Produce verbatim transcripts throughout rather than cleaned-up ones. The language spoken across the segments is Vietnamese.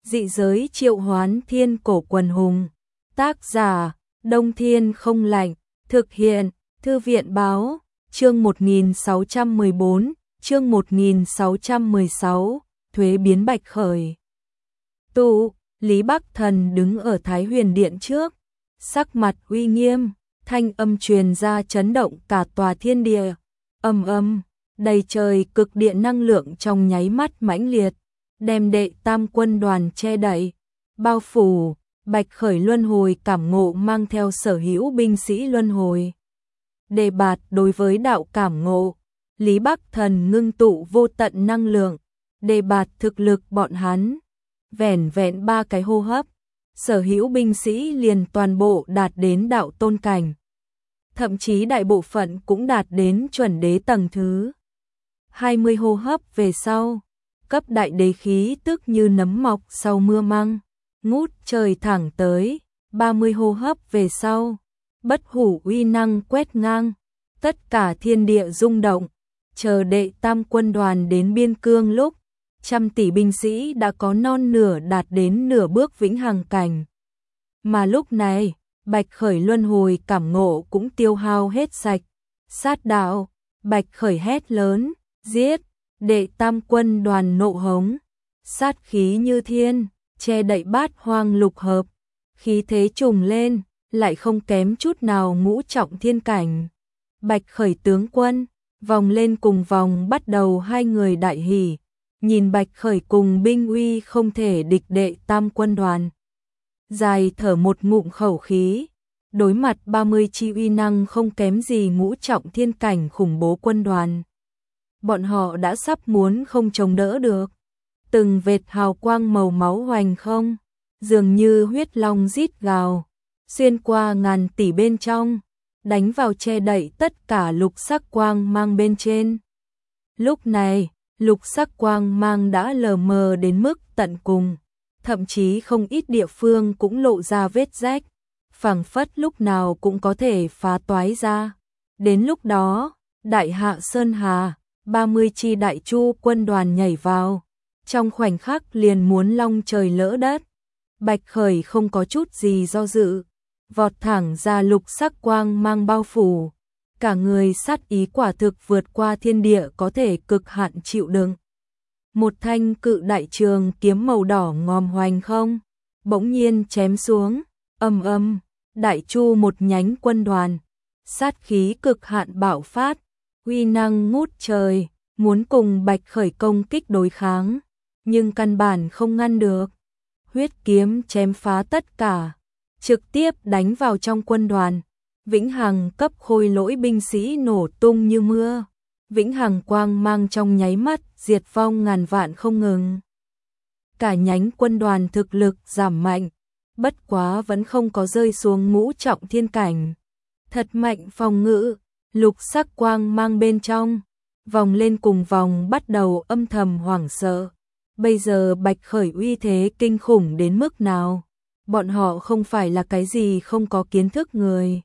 Dị giới triệu hoán thiên cổ quần hùng. Tác giả, Đông Thiên Không Lạnh. Thực hiện, Thư viện Báo. Chương một nghìn sáu trăm mười bốn, chương một nghìn sáu trăm mười sáu, thuế biến Bạch Khởi. Tụ, Lý Bắc Thần đứng ở Thái Huyền Điện trước, sắc mặt uy nghiêm, thanh âm truyền ra chấn động cả tòa thiên địa. Ầm ầm, đầy trời cực điện năng lượng trong nháy mắt mãnh liệt, đem đệ tam quân đoàn che đậy, bao phủ. Bạch Khởi luân hồi cảm ngộ mang theo sở hữu binh sĩ luân hồi. Đề bạt đối với đạo cảm ngộ, Lý Bắc Thần ngưng tụ vô tận năng lượng, đề bạt thực lực bọn hắn. Vẻn vẹn ba cái hô hấp, sở hữu binh sĩ liền toàn bộ đạt đến đạo tôn cảnh. Thậm chí đại bộ phận cũng đạt đến chuẩn đế tầng thứ. hai mươi hô hấp về sau, cấp đại đế khí tức như nấm mọc sau mưa măng, ngút trời thẳng tới. ba mươi hô hấp về sau, bất hủ uy năng quét ngang, tất cả thiên địa rung động. Chờ đệ tam quân đoàn đến biên cương lúc, trăm tỷ binh sĩ đã có non nửa đạt đến nửa bước vĩnh hằng cảnh. Mà lúc này, Bạch Khởi luân hồi cảm ngộ cũng tiêu hao hết sạch. Sát đạo, Bạch Khởi hét lớn, giết. Đệ tam quân đoàn nộ hống, sát khí như thiên, che đậy bát hoang lục hợp, khí thế trùng lên, lại không kém chút nào ngũ trọng thiên cảnh. Bạch Khởi tướng quân, vòng lên cùng vòng bắt đầu hai người đại hỉ, nhìn Bạch Khởi cùng binh uy không thể địch đệ tam quân đoàn. Dài thở một ngụm khẩu khí, đối mặt ba mươi chi uy năng không kém gì ngũ trọng thiên cảnh khủng bố quân đoàn. Bọn họ đã sắp muốn không chống đỡ được. Từng vệt hào quang màu máu hoành không, dường như huyết long rít gào, xuyên qua ngàn tỷ bên trong, đánh vào che đậy tất cả lục sắc quang mang bên trên. Lúc này, lục sắc quang mang đã lờ mờ đến mức tận cùng, thậm chí không ít địa phương cũng lộ ra vết rách, phảng phất lúc nào cũng có thể phá toái ra. Đến lúc đó, Đại Hạ Sơn Hà, ba mươi chi đại chu quân đoàn nhảy vào, trong khoảnh khắc liền muốn long trời lỡ đất. Bạch Khởi không có chút gì do dự, vọt thẳng ra lục sắc quang mang bao phủ, cả người sát ý quả thực vượt qua thiên địa có thể cực hạn chịu đựng. Một thanh cự đại trường kiếm màu đỏ ngòm hoành không, bỗng nhiên chém xuống, ầm ầm, đại chu một nhánh quân đoàn, sát khí cực hạn bạo phát, uy năng ngút trời, muốn cùng Bạch Khởi công kích đối kháng, nhưng căn bản không ngăn được. Huyết kiếm chém phá tất cả, trực tiếp đánh vào trong quân đoàn. Vĩnh hằng cấp khôi lỗi binh sĩ nổ tung như mưa, vĩnh hằng quang mang trong nháy mắt diệt vong ngàn vạn không ngừng. Cả nhánh quân đoàn thực lực giảm mạnh, bất quá vẫn không có rơi xuống ngũ trọng thiên cảnh. Thật mạnh phòng ngự, lục sắc quang mang bên trong, vòng lên cùng vòng bắt đầu âm thầm hoảng sợ. Bây giờ Bạch Khởi uy thế kinh khủng đến mức nào? Bọn họ không phải là cái gì không có kiến thức người.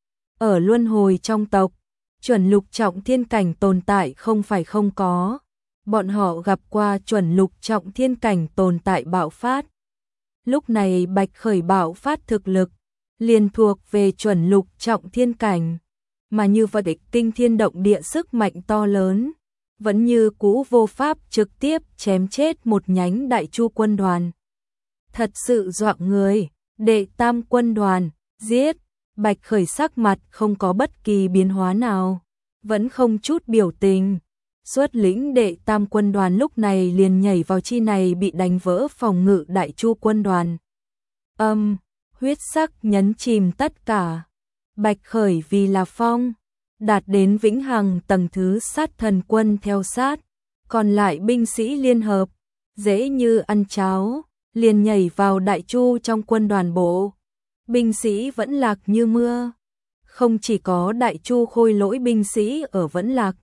Ở luân hồi trong tộc, chuẩn lục trọng thiên cảnh tồn tại không phải không có. Bọn họ gặp qua chuẩn lục trọng thiên cảnh tồn tại bạo phát. Lúc này Bạch Khởi bạo phát thực lực, liền thuộc về chuẩn lục trọng thiên cảnh. Mà như vậy kinh thiên động địa sức mạnh to lớn, vẫn như cũ vô pháp trực tiếp chém chết một nhánh đại chu quân đoàn. Thật sự dọa người. Đệ tam quân đoàn, giết. Bạch Khởi sắc mặt không có bất kỳ biến hóa nào, vẫn không chút biểu tình. Xuất lĩnh đệ tam quân đoàn lúc này liền nhảy vào chi này bị đánh vỡ phòng ngự đại chu quân đoàn. Âm, huyết sắc nhấn chìm tất cả. Bạch Khởi vì là phong, đạt đến vĩnh hằng tầng thứ sát thần quân theo sát, còn lại binh sĩ liên hợp, dễ như ăn cháo, liền nhảy vào đại chu trong quân đoàn bộ. Binh sĩ vẫn lạc như mưa, không chỉ có đại chu khôi lỗi binh sĩ ở vẫn lạc,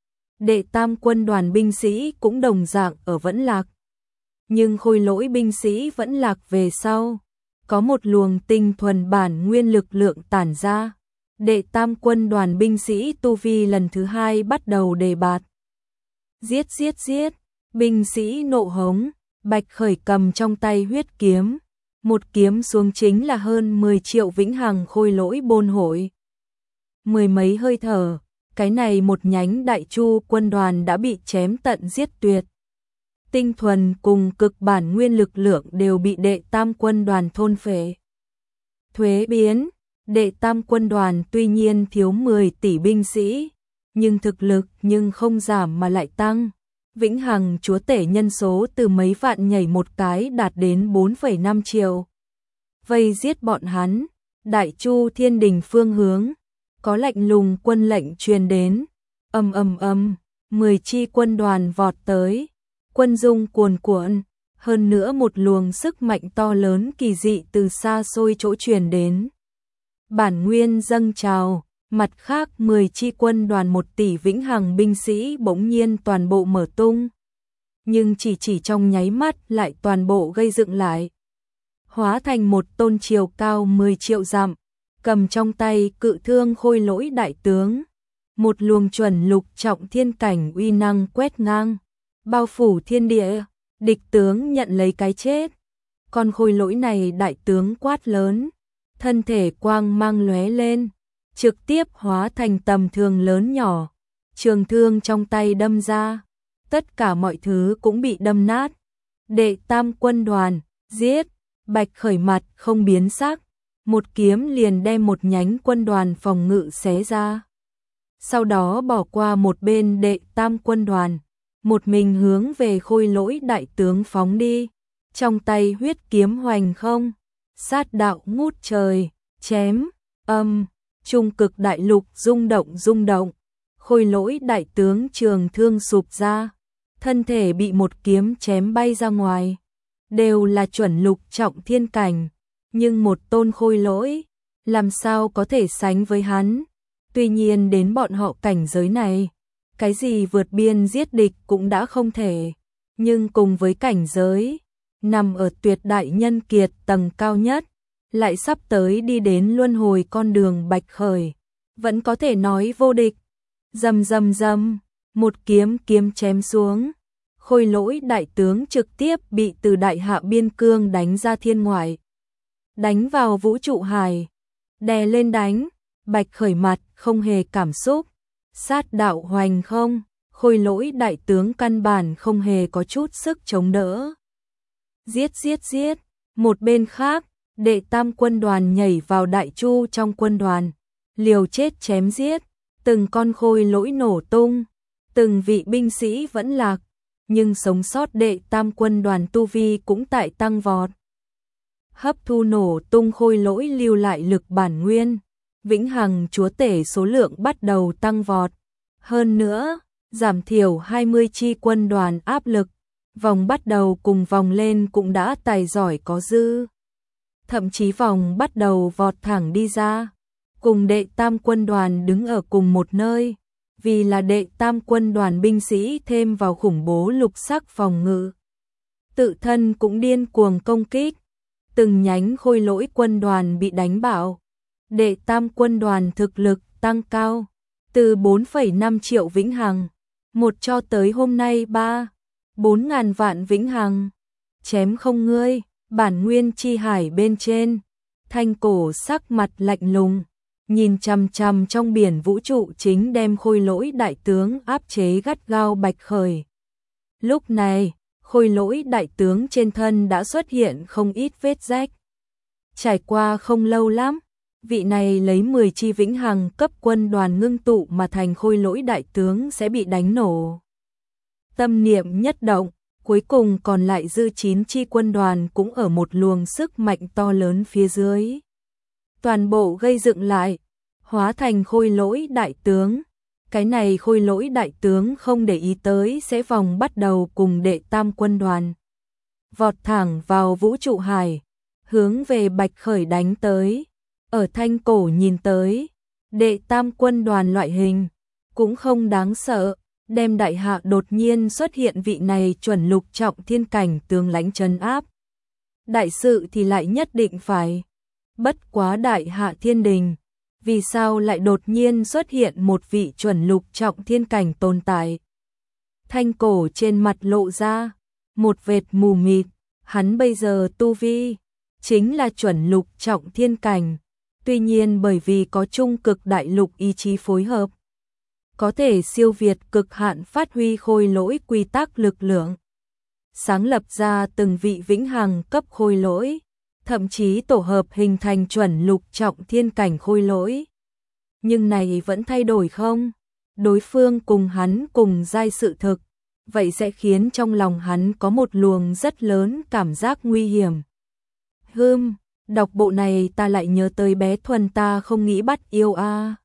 đệ tam quân đoàn binh sĩ cũng đồng dạng ở vẫn lạc. Nhưng khôi lỗi binh sĩ vẫn lạc về sau, có một luồng tinh thuần bản nguyên lực lượng tản ra. Đệ tam quân đoàn binh sĩ tu vi lần thứ hai bắt đầu đề bạt. Giết giết giết, binh sĩ nộ hống, Bạch Khởi cầm trong tay huyết kiếm, một kiếm xuống chính là hơn mười triệu vĩnh hằng khôi lỗi bôn hội. Mười mấy hơi thở, cái này một nhánh Đại Chu quân đoàn đã bị chém tận giết tuyệt. Tinh thuần cùng cực bản nguyên lực lượng đều bị đệ tam quân đoàn thôn phệ. Thuế biến, đệ tam quân đoàn tuy nhiên thiếu mười tỷ binh sĩ, nhưng thực lực nhưng không giảm mà lại tăng. Vĩnh hằng chúa tể nhân số từ mấy vạn nhảy một cái đạt đến bốn phẩy năm triệu. Vây giết bọn hắn, Đại Chu thiên đình phương hướng, có lạnh lùng quân lệnh truyền đến, ầm ầm ầm, mười chi quân đoàn vọt tới, quân dung cuồn cuộn, hơn nữa một luồng sức mạnh to lớn kỳ dị từ xa xôi chỗ truyền đến. Bản nguyên dâng trào, mặt khác mười chi quân đoàn một tỷ vĩnh hằng binh sĩ bỗng nhiên toàn bộ mở tung, nhưng chỉ chỉ trong nháy mắt lại toàn bộ gây dựng lại, hóa thành một tôn chiều cao mười triệu dặm, cầm trong tay cự thương khôi lỗi đại tướng, một luồng chuẩn lục trọng thiên cảnh uy năng quét ngang, bao phủ thiên địa, địch tướng nhận lấy cái chết. Con khôi lỗi này đại tướng quát lớn, thân thể quang mang lóe lên, trực tiếp hóa thành tầm thường lớn nhỏ, trường thương trong tay đâm ra, tất cả mọi thứ cũng bị đâm nát. Đệ tam quân đoàn, giết, Bạch Khởi mặt không biến sắc, một kiếm liền đem một nhánh quân đoàn phòng ngự xé ra. Sau đó bỏ qua một bên đệ tam quân đoàn, một mình hướng về khôi lỗi đại tướng phóng đi, trong tay huyết kiếm hoành không, sát đạo ngút trời, chém, âm, trung cực đại lục rung động rung động, khôi lỗi đại tướng trường thương sụp ra, thân thể bị một kiếm chém bay ra ngoài, đều là chuẩn lục trọng thiên cảnh, nhưng một tôn khôi lỗi, làm sao có thể sánh với hắn, tuy nhiên đến bọn họ cảnh giới này, cái gì vượt biên giết địch cũng đã không thể, nhưng cùng với cảnh giới, nằm ở tuyệt đại nhân kiệt tầng cao nhất, lại sắp tới đi đến luân hồi con đường Bạch Khởi, vẫn có thể nói vô địch. Rầm rầm rầm, một kiếm kiếm chém xuống, khôi lỗi đại tướng trực tiếp bị từ đại hạ biên cương đánh ra thiên ngoại, đánh vào vũ trụ hải, đè lên đánh, Bạch Khởi mặt không hề cảm xúc, sát đạo hoành không, khôi lỗi đại tướng căn bản không hề có chút sức chống đỡ. Giết giết giết, một bên khác, đệ tam quân đoàn nhảy vào Đại Chu trong quân đoàn, liều chết chém giết, từng con khôi lỗi nổ tung, từng vị binh sĩ vẫn lạc, nhưng sống sót đệ tam quân đoàn tu vi cũng tại tăng vọt. Hấp thu nổ tung khôi lỗi lưu lại lực bản nguyên, vĩnh hằng chúa tể số lượng bắt đầu tăng vọt. Hơn nữa, giảm thiểu hai mươi chi quân đoàn áp lực, vòng bắt đầu cùng vòng lên cũng đã tài giỏi có dư. Thậm chí vòng bắt đầu vọt thẳng đi ra, cùng đệ tam quân đoàn đứng ở cùng một nơi, vì là đệ tam quân đoàn binh sĩ thêm vào khủng bố lục sắc phòng ngự. Tự thân cũng điên cuồng công kích, từng nhánh khôi lỗi quân đoàn bị đánh bạo. Đệ tam quân đoàn thực lực tăng cao, từ bốn phẩy năm triệu vĩnh hằng, một cho tới hôm nay ba, bốn ngàn vạn vĩnh hằng. Chém không ngươi, bản nguyên chi hải bên trên, Thanh Cổ sắc mặt lạnh lùng, nhìn chằm chằm trong biển vũ trụ chính đem khôi lỗi đại tướng áp chế gắt gao Bạch Khởi. Lúc này, khôi lỗi đại tướng trên thân đã xuất hiện không ít vết rách. Trải qua không lâu lắm, vị này lấy mười chi vĩnh hằng cấp quân đoàn ngưng tụ mà thành khôi lỗi đại tướng sẽ bị đánh nổ. Tâm niệm nhất động, cuối cùng còn lại dư chín chi quân đoàn cũng ở một luồng sức mạnh to lớn phía dưới. Toàn bộ gây dựng lại, hóa thành khôi lỗi đại tướng. Cái này khôi lỗi đại tướng không để ý tới sẽ vòng bắt đầu cùng đệ tam quân đoàn. Vọt thẳng vào vũ trụ hải, hướng về Bạch Khởi đánh tới. Ở Thanh Cổ nhìn tới, đệ tam quân đoàn loại hình, cũng không đáng sợ, đem đại hạ đột nhiên xuất hiện vị này chuẩn lục trọng thiên cảnh tướng lãnh trấn áp. Đại sự thì lại nhất định phải, bất quá đại hạ thiên đình, vì sao lại đột nhiên xuất hiện một vị chuẩn lục trọng thiên cảnh tồn tại. Thanh Cổ trên mặt lộ ra, một vệt mù mịt, hắn bây giờ tu vi chính là chuẩn lục trọng thiên cảnh, tuy nhiên bởi vì có trung cực đại lục ý chí phối hợp, có thể siêu việt cực hạn phát huy khôi lỗi quy tắc lực lượng, sáng lập ra từng vị vĩnh hằng cấp khôi lỗi, thậm chí tổ hợp hình thành chuẩn lục trọng thiên cảnh khôi lỗi. Nhưng này vẫn thay đổi không? Đối phương cùng hắn cùng giai sự thực, vậy sẽ khiến trong lòng hắn có một luồng rất lớn cảm giác nguy hiểm. Hừm, đọc bộ này ta lại nhớ tới bé Thuần ta không nghĩ bắt yêu a.